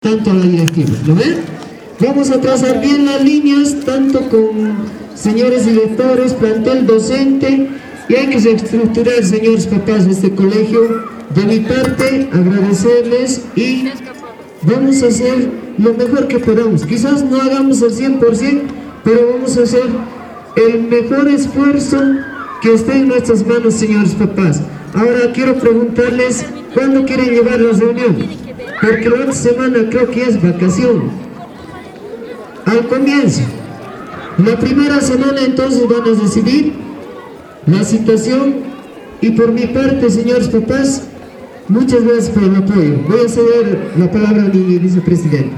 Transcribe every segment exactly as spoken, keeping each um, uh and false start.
tanto a la directiva, ¿lo ven? Vamos a trazar bien las líneas, tanto con señores directores, plantel docente, y hay que estructurar, señores papás de este colegio. De mi parte, agradecerles y vamos a hacer lo mejor que podamos. Quizás no hagamos al cien por ciento, pero vamos a hacer el mejor esfuerzo que esté en nuestras manos, señores papás. Ahora quiero preguntarles, ¿cuándo quieren llevar la reunión? Porque la otra semana creo que es vacación. Al comienzo, la primera semana entonces van a decidir la situación. Y por mi parte, señores papás, muchas gracias por el apoyo. Voy a ceder la palabra a mi vicepresidente.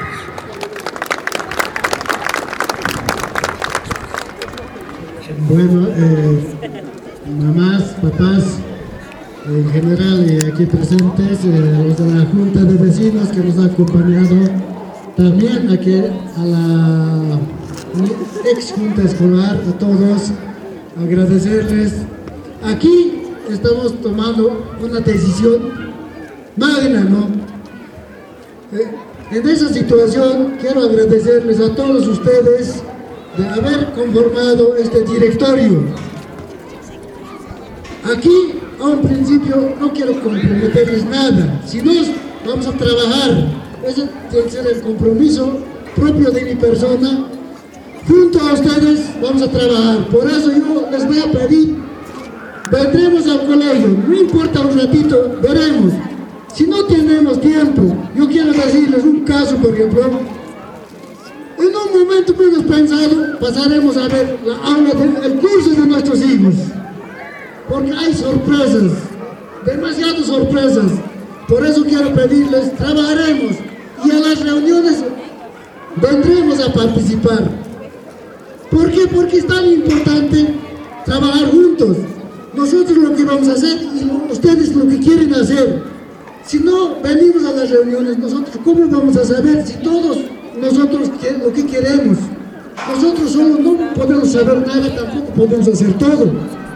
Bueno, eh, mamás, papás, en general y aquí presentes, eh, los de la Junta de Vecinos que nos ha acompañado, también aquí a la ex Junta Escolar, a todos, agradecerles. Aquí estamos tomando una decisión magna, ¿no? Eh, en esa situación quiero agradecerles a todos ustedes de haber conformado este directorio. Aquí, a un principio, no quiero comprometerles nada, sino vamos a trabajar. Ese tiene que ser el compromiso propio de mi persona. Junto a ustedes vamos a trabajar. Por eso yo les voy a pedir, vendremos al colegio, no importa un ratito, veremos. Si no tenemos tiempo, yo quiero decirles un caso, por ejemplo. En un momento hemos pensado, pasaremos a ver la aula del curso de nuestros hijos, porque hay sorpresas, demasiadas sorpresas. Por eso quiero pedirles, trabajaremos y a las reuniones vendremos a participar. ¿Por qué? Porque es tan importante trabajar juntos. Nosotros lo que vamos a hacer y ustedes lo que quieren hacer. Si no venimos a las reuniones, nosotros ¿cómo vamos a saber si todos nosotros lo que queremos? Nosotros solo no podemos saber nada, tampoco podemos hacer todo.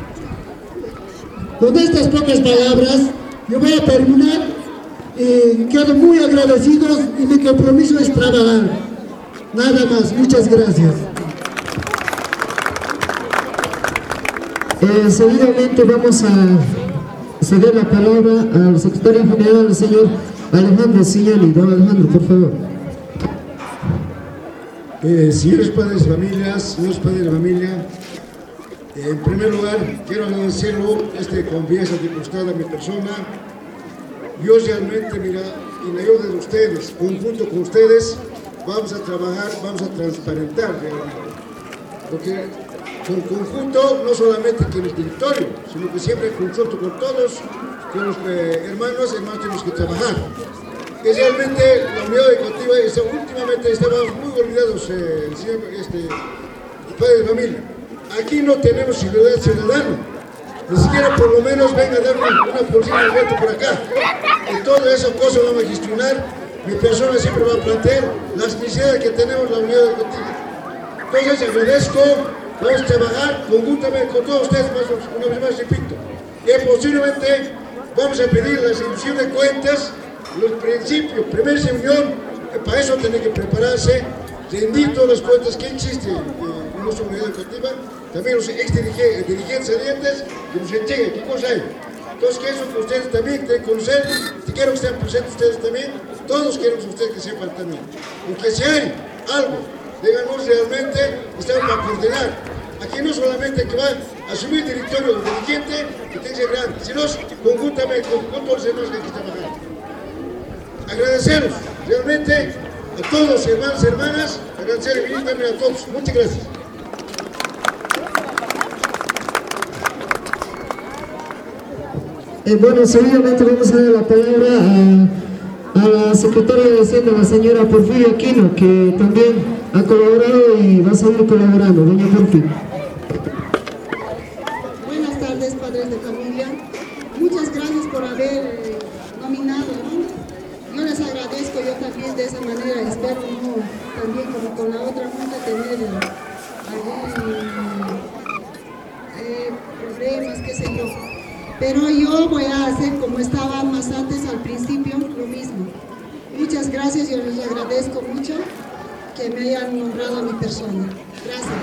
Con estas pocas palabras, yo voy a terminar. Eh, quedo muy agradecidos y mi compromiso es trabajar. Nada más, muchas gracias. Eh, seguidamente vamos a ceder la palabra al secretario general, el señor Alejandro Sillani. Don Alejandro, por favor. Eh, señores padres de familias, señores padres de familia, eh, en primer lugar quiero agradecerlo esta confianza depositada en mi persona. Yo realmente, mira, en la ayuda de ustedes, conjunto con ustedes, vamos a trabajar, vamos a transparentar realmente. Porque con conjunto, no solamente con el directorio, sino que siempre consulto con todos, con los eh, hermanos, hermanos tenemos que trabajar. Que realmente la unidad educativa, está, últimamente estábamos muy olvidados, eh, señor, este, padre de familia. Aquí no tenemos ciudadano ciudadano. Ni siquiera por lo menos venga a dar una, una porción de reto por acá. Y todo eso cosas vamos a gestionar. Mi persona siempre va a plantear las necesidades que tenemos la unidad educativa. Entonces agradezco, vamos a trabajar conjuntamente con todos ustedes, más, una vez más repito. Y posiblemente vamos a pedir la rendición de cuentas, los principios, primera reunión, para eso tiene que prepararse, rendir todas las cuentas que existen en nuestra unidad educativa. También los ex dirigentes salientes que nos entreguen qué cosa hay. Entonces, que eso que ustedes también tienen que conocer, si quiero que estén presentes ustedes también, todos queremos ustedes que sepan también. Porque si hay algo, díganos realmente, estamos para coordinar. Aquí no solamente que va a asumir el directorio del dirigente, que tiene que ser grande, sino conjuntamente con, con todos los hermanos que aquí trabajan. Agradeceros realmente a todos los hermanos y hermanas, agradecer evidentemente a todos. Muchas gracias. Eh, bueno, seguidamente vamos a dar la palabra a, a la secretaria de Hacienda, la señora Porfirio Aquino, que también ha colaborado y va a seguir colaborando. Doña Porfirio. Buenas tardes, padres de familia. Muchas gracias por haber eh, nominado, ¿no? Yo les agradezco, yo también de esa manera, espero no, también como con la otra junta tener algún eh, problemas, qué sé yo. Pero yo voy a hacer como estaba más antes al principio, lo mismo. Muchas gracias. gracias, yo les agradezco mucho que me hayan nombrado a mi persona. Gracias.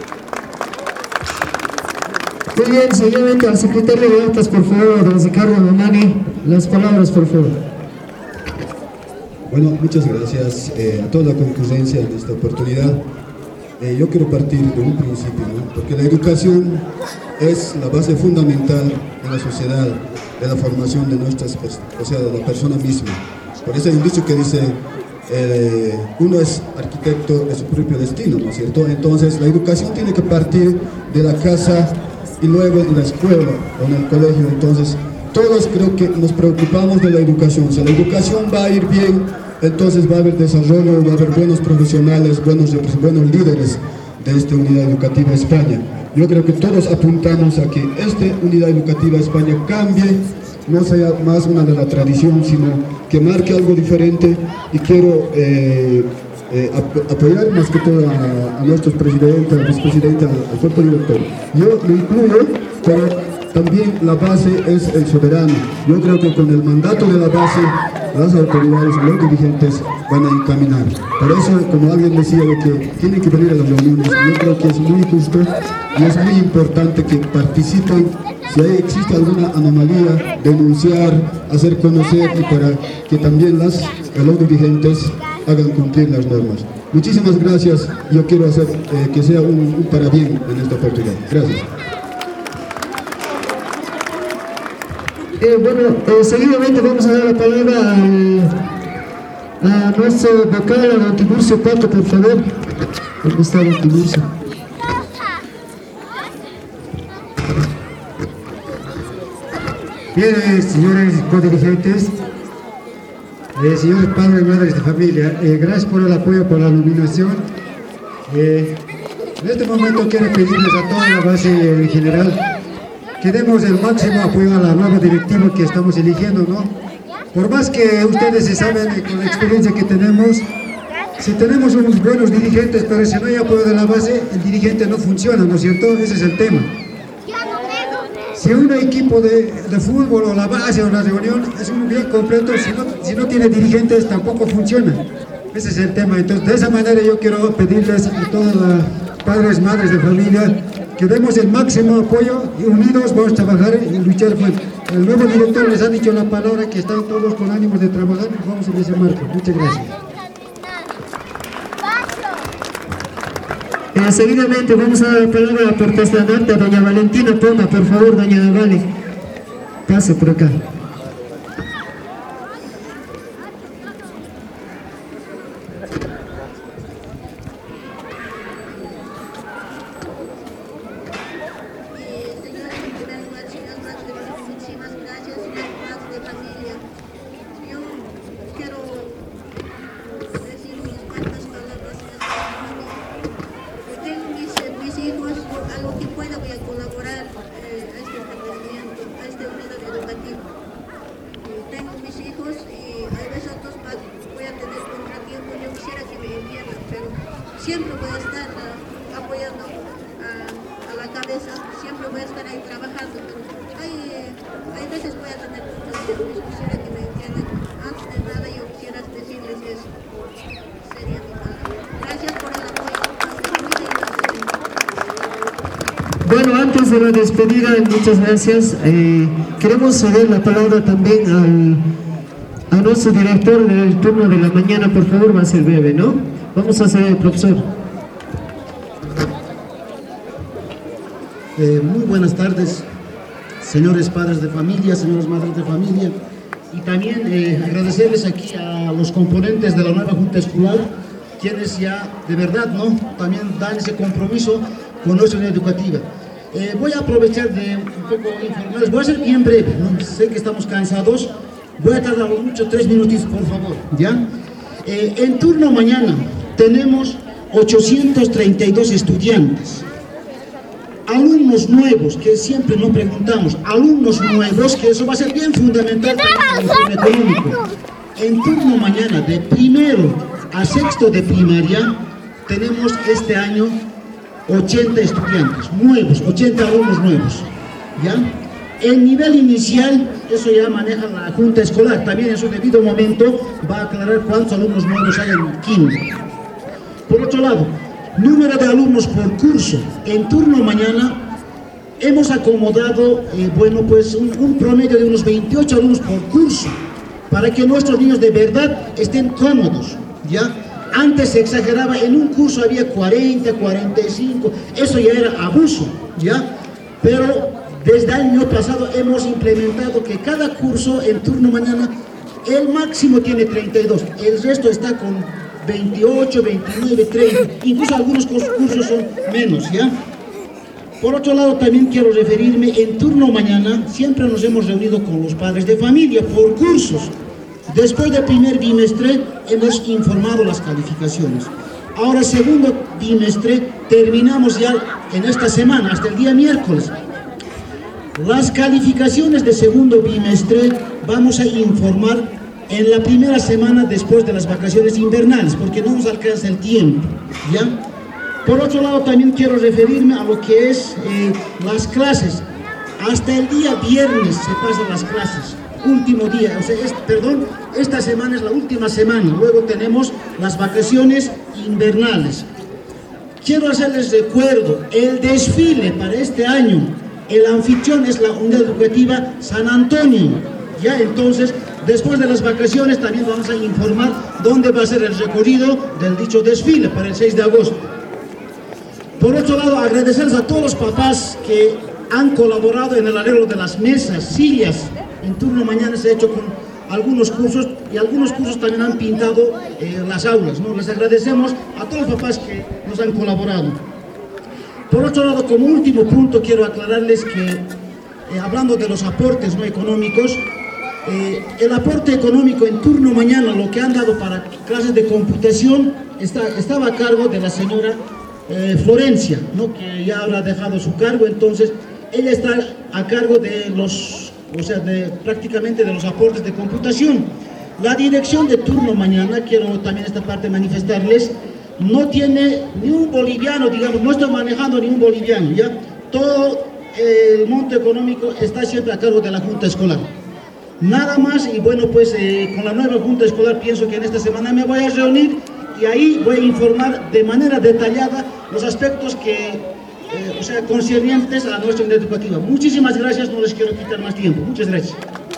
Muy bien, seguidamente al secretario de Actas, por favor, don Ricardo Bonani, las palabras, por favor. Bueno, muchas gracias eh, a toda la concurrencia en esta oportunidad. Eh, yo quiero partir de un principio, ¿no? Porque la educación es la base fundamental de la sociedad, de la formación de nuestras, o sea, de la persona misma. Por eso hay un dicho que dice, eh, uno es arquitecto de su propio destino, ¿no es cierto? Entonces, la educación tiene que partir de la casa y luego en la escuela o en el colegio. Entonces, todos creo que nos preocupamos de la educación. Si la educación va a ir bien, entonces va a haber desarrollo, va a haber buenos profesionales, buenos, buenos líderes de esta Unidad Educativa España. Yo creo que todos apuntamos a que esta Unidad Educativa España cambie, no sea más una de la tradición, sino que marque algo diferente, y quiero eh, eh, ap apoyar más que todo a, a nuestros presidentes, al vicepresidente, al, al cuerpo director. Yo lo incluyo, pero también la base es el soberano. Yo creo que con el mandato de la base, las autoridades, los dirigentes van a encaminar. Por eso, como alguien decía, lo que tienen que venir a las reuniones, yo creo que es muy justo y es muy importante que participen. Si hay, existe alguna anomalía, denunciar, hacer conocer, y para que también las, los dirigentes hagan cumplir las normas. Muchísimas gracias. Yo quiero hacer eh, que sea un, un para bien en esta oportunidad. Gracias. Eh, bueno, eh, seguidamente vamos a dar la palabra al, a nuestro vocal, a don Tiburcio Pato, por favor. ¿Dónde está don Tiburcio? Bien, eh, señores codirigentes, eh, señores padres y madres de familia, eh, gracias por el apoyo, por la iluminación. Eh, en este momento quiero pedirles a toda la base en general que demos el máximo apoyo a la nueva directiva que estamos eligiendo, ¿no? Por más que ustedes se saben, eh, con la experiencia que tenemos, si tenemos unos buenos dirigentes, pero si no hay apoyo de la base, el dirigente no funciona, ¿no es cierto? Ese es el tema. Si un equipo de, de fútbol o la base o la reunión es un bien completo, si no, si no tiene dirigentes tampoco funciona. Ese es el tema. Entonces, de esa manera yo quiero pedirles a todas las padres, madres de familia, que demos el máximo apoyo y unidos vamos a trabajar y luchar fuerte. El nuevo director les ha dicho la palabra que están todos con ánimos de trabajar y vamos en ese marco. Muchas gracias. Eh, seguidamente vamos a dar la palabra a portastandarte a doña Valentina Poma, por favor, doña Vale. Pase por acá. Siempre voy a estar uh, apoyando uh, a la cabeza, siempre voy a estar ahí trabajando, pero hay, hay veces voy a tener muchos nervios, quisiera que me entiendan. Antes de nada yo quisiera decirles eso, sería mi palabra. Gracias por el apoyo. Bueno, antes de la despedida, muchas gracias. Eh, queremos ceder la palabra también al, a nuestro director del turno de la mañana, por favor, va a ser breve, ¿no? Vamos a hacer, profesor. Eh, muy buenas tardes, señores padres de familia, señoras madres de familia, y también eh, agradecerles aquí a los componentes de la nueva Junta Escolar, quienes ya de verdad no también dan ese compromiso con nuestra unidad educativa. Eh, voy a aprovechar de un poco informarles, voy a ser bien breve, ¿no? Sé que estamos cansados, voy a tardar mucho, tres minutitos por favor, ¿ya? Eh, en turno mañana tenemos ochocientos treinta y dos estudiantes, alumnos nuevos, que siempre nos preguntamos, alumnos nuevos, que eso va a ser bien fundamental para el sistema económico. En turno mañana, de primero a sexto de primaria, tenemos este año ochenta estudiantes nuevos, ochenta alumnos nuevos, ¿ya? El nivel inicial, eso ya maneja la Junta Escolar. También en su debido momento va a aclarar cuántos alumnos nuevos hay en quinto. Por otro lado, número de alumnos por curso. En turno mañana hemos acomodado, eh, bueno, pues un, un promedio de unos veintiocho alumnos por curso, para que nuestros niños de verdad estén cómodos, ¿ya? Antes se exageraba, en un curso había cuarenta, cuarenta y cinco, eso ya era abuso, ¿ya? Pero desde el año pasado hemos implementado que cada curso en turno mañana, el máximo tiene treinta y dos, el resto está con veintiocho, veintinueve, treinta, incluso algunos cursos son menos, ¿ya? Por otro lado, también quiero referirme, en turno mañana siempre nos hemos reunido con los padres de familia por cursos. Después del primer bimestre hemos informado las calificaciones. Ahora, segundo bimestre, terminamos ya en esta semana, hasta el día miércoles. Las calificaciones de segundo bimestre vamos a informar en la primera semana después de las vacaciones invernales, porque no nos alcanza el tiempo, ¿ya? Por otro lado, también quiero referirme a lo que es eh, las clases. Hasta el día viernes se pasan las clases, último día, o sea, es, perdón, esta semana es la última semana, luego tenemos las vacaciones invernales. Quiero hacerles recuerdo, el desfile para este año, el anfitrión es la Unidad Educativa San Antonio, ya, entonces, después de las vacaciones también vamos a informar dónde va a ser el recorrido del dicho desfile para el seis de agosto. Por otro lado, agradecerles a todos los papás que han colaborado en el arreglo de las mesas, sillas. En turno mañana se ha hecho con algunos cursos y algunos cursos también han pintado eh, las aulas, ¿no? Les agradecemos a todos los papás que nos han colaborado. Por otro lado, como último punto, quiero aclararles que, eh, hablando de los aportes no económicos, eh, el aporte económico en turno mañana, lo que han dado para clases de computación, está, estaba a cargo de la señora Eh, Florencia, ¿no? Que ya habrá dejado su cargo, entonces ella está a cargo de los, o sea, de, prácticamente de los aportes de computación. La dirección de turno mañana, quiero también esta parte manifestarles, no tiene ni un boliviano, digamos, no está manejando ni un boliviano, ¿ya? Todo el monto económico está siempre a cargo de la Junta Escolar. Nada más, y bueno, pues eh, con la nueva Junta Escolar pienso que en esta semana me voy a reunir y ahí voy a informar de manera detallada los aspectos que, eh, o sea, concernientes a nuestra unidad educativa. Muchísimas gracias, no les quiero quitar más tiempo. Muchas gracias.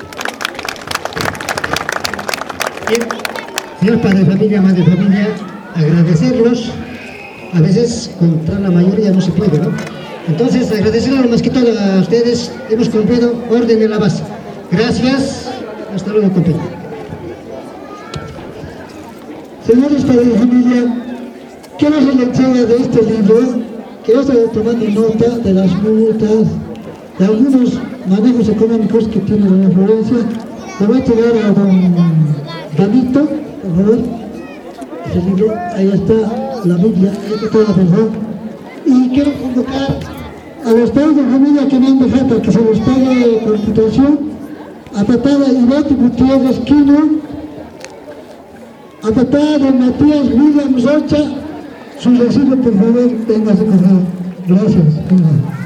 Bien, señor padre de familia, madre de familia, agradecerlos. A veces contra la mayoría no se puede, ¿no? Entonces, agradecerlos más que todo a ustedes. Hemos cumplido orden en la base. Gracias. Hasta luego, compañero. Señores padres de familia, quiero hacer la entrega de este libro, que yo estoy tomando nota de las multas, de algunos manejos económicos que tiene doña Florencia. Le voy a entregar a don Danito, por favor, ese libro, ahí está la Biblia, ahí está toda la verdad. Y quiero convocar a los padres de familia que me han dejado para que se les pague computación, a papá de Iván Gutiérrez Quino, a papá de Matías Williams Rocha, su recibo, por favor, téngase con él. Gracias.